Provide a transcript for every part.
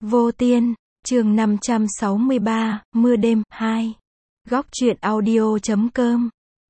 Vô Tiên, chương 563, Mưa đêm, 2. Góc truyện audio.com.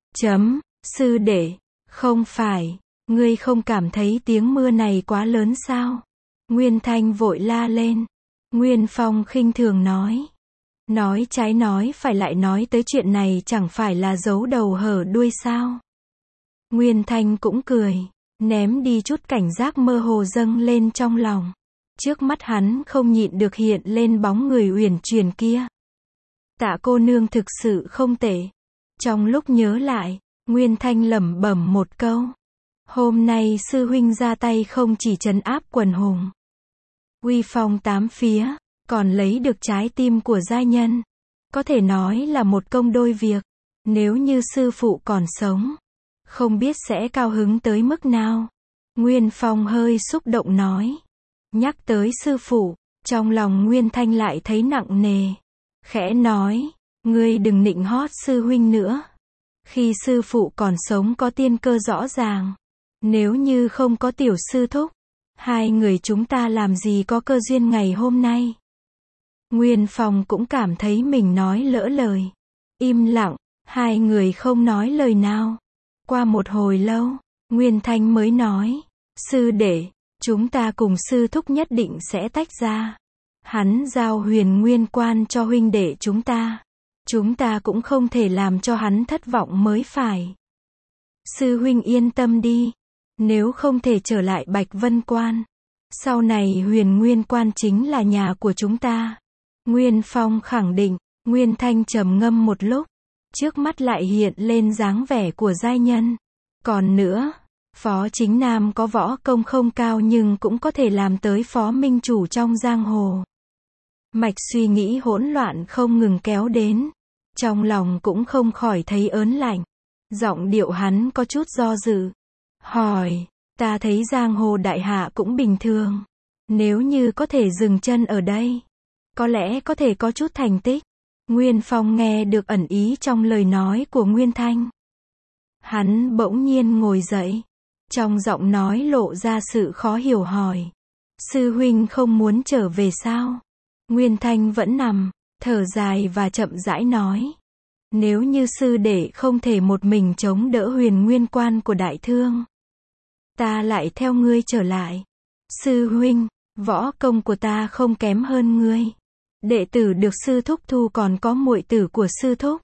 Sư đệ, không phải, ngươi không cảm thấy tiếng mưa này quá lớn sao? Nguyên Thanh vội la lên. Nguyên Phong khinh thường nói. Nói trái nói phải lại nói tới chuyện này chẳng phải là giấu đầu hở đuôi sao? Nguyên Thanh cũng cười, ném đi chút cảnh giác mơ hồ dâng lên trong lòng. Trước mắt hắn không nhịn được hiện lên bóng người uyển chuyển kia. Tạ cô nương thực sự không tệ. Trong lúc nhớ lại, Nguyên Thanh lẩm bẩm một câu. Hôm nay sư huynh ra tay không chỉ trấn áp quần hùng, uy phong tám phía, còn lấy được trái tim của giai nhân. Có thể nói là một công đôi việc. Nếu như sư phụ còn sống, không biết sẽ cao hứng tới mức nào. Nguyên Phong hơi xúc động nói. Nhắc tới sư phụ, trong lòng Nguyên Thanh lại thấy nặng nề. Khẽ nói, ngươi đừng nịnh hót sư huynh nữa. Khi sư phụ còn sống có tiên cơ rõ ràng. Nếu như không có tiểu sư thúc, hai người chúng ta làm gì có cơ duyên ngày hôm nay. Nguyên Phong cũng cảm thấy mình nói lỡ lời. Im lặng, hai người không nói lời nào. Qua một hồi lâu, Nguyên Thanh mới nói, sư đệ, chúng ta cùng sư thúc nhất định sẽ tách ra. Hắn giao Huyền Nguyên Quan cho huynh đệ chúng ta. Chúng ta cũng không thể làm cho hắn thất vọng mới phải. Sư huynh yên tâm đi. Nếu không thể trở lại Bạch Vân Quan, sau này Huyền Nguyên Quan chính là nhà của chúng ta. Nguyên Phong khẳng định. Nguyên Thanh trầm ngâm một lúc. Trước mắt lại hiện lên dáng vẻ của giai nhân. Còn nữa, Phó Chính Nam có võ công không cao nhưng cũng có thể làm tới phó minh chủ trong giang hồ. Mạch suy nghĩ hỗn loạn không ngừng kéo đến. Trong lòng cũng không khỏi thấy ớn lạnh. Giọng điệu hắn có chút do dự. Hỏi, ta thấy giang hồ đại hạ cũng bình thường. Nếu như có thể dừng chân ở đây, có lẽ có thể có chút thành tích. Nguyên Phong nghe được ẩn ý trong lời nói của Nguyên Thanh. Hắn bỗng nhiên ngồi dậy. Trong giọng nói lộ ra sự khó hiểu hỏi. Sư huynh không muốn trở về sao? Nguyên Thanh vẫn nằm, thở dài và chậm rãi nói. Nếu như sư đệ không thể một mình chống đỡ Huyền Nguyên Quan của đại thương, ta lại theo ngươi trở lại. Sư huynh, võ công của ta không kém hơn ngươi. Đệ tử được sư thúc thu còn có muội tử của sư thúc.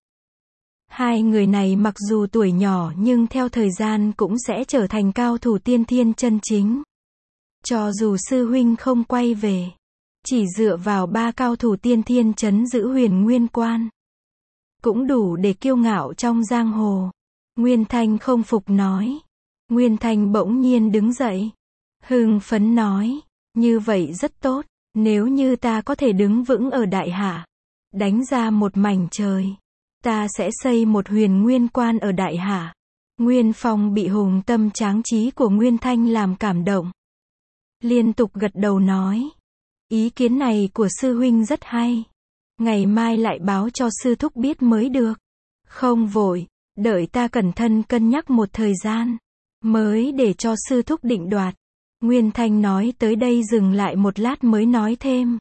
Hai người này mặc dù tuổi nhỏ nhưng theo thời gian cũng sẽ trở thành cao thủ tiên thiên chân chính. Cho dù sư huynh không quay về, chỉ dựa vào ba cao thủ tiên thiên trấn giữ Huyền Nguyên Quan, cũng đủ để kiêu ngạo trong giang hồ. Nguyên Thanh không phục nói. Nguyên Thanh bỗng nhiên đứng dậy. Hưng phấn nói. Như vậy rất tốt. Nếu như ta có thể đứng vững ở đại hạ, đánh ra một mảnh trời, ta sẽ xây một Huyền Nguyên Quan ở đại hạ. Nguyên Phong bị hùng tâm tráng trí của Nguyên Thanh làm cảm động. Liên tục gật đầu nói. Ý kiến này của sư huynh rất hay. Ngày mai lại báo cho sư thúc biết mới được. Không vội, đợi ta cẩn thận cân nhắc một thời gian, mới để cho sư thúc định đoạt. Nguyên Thanh nói tới đây dừng lại một lát mới nói thêm.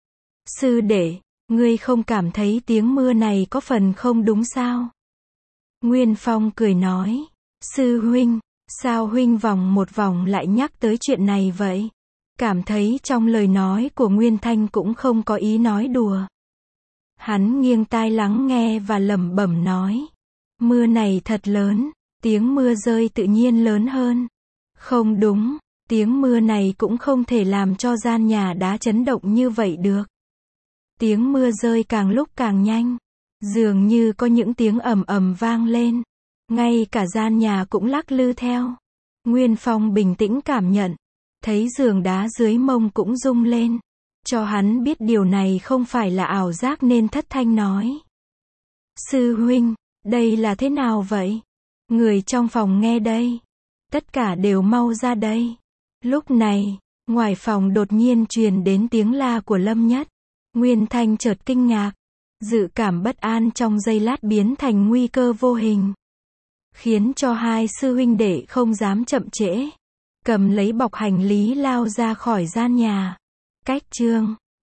Sư đệ, ngươi không cảm thấy tiếng mưa này có phần không đúng sao? Nguyên Phong cười nói. Sư huynh, sao huynh vòng một vòng lại nhắc tới chuyện này vậy? Cảm thấy trong lời nói của Nguyên Thanh cũng không có ý nói đùa. Hắn nghiêng tai lắng nghe và lẩm bẩm nói. Mưa này thật lớn, tiếng mưa rơi tự nhiên lớn hơn. Không đúng, tiếng mưa này cũng không thể làm cho gian nhà đá chấn động như vậy được. Tiếng mưa rơi càng lúc càng nhanh, dường như có những tiếng ầm ầm vang lên. Ngay cả gian nhà cũng lắc lư theo. Nguyên Phong bình tĩnh cảm nhận, thấy giường đá dưới mông cũng rung lên. Cho hắn biết điều này không phải là ảo giác nên thất thanh nói. Sư huynh, đây là thế nào vậy? Người trong phòng nghe đây. Tất cả đều mau ra đây. Lúc này, ngoài phòng đột nhiên truyền đến tiếng la của Lâm Nhất. Nguyên Thanh chợt kinh ngạc. Dự cảm bất an trong giây lát biến thành nguy cơ vô hình. Khiến cho hai sư huynh đệ không dám chậm trễ. Cầm lấy bọc hành lý lao ra khỏi gian nhà. Cách chương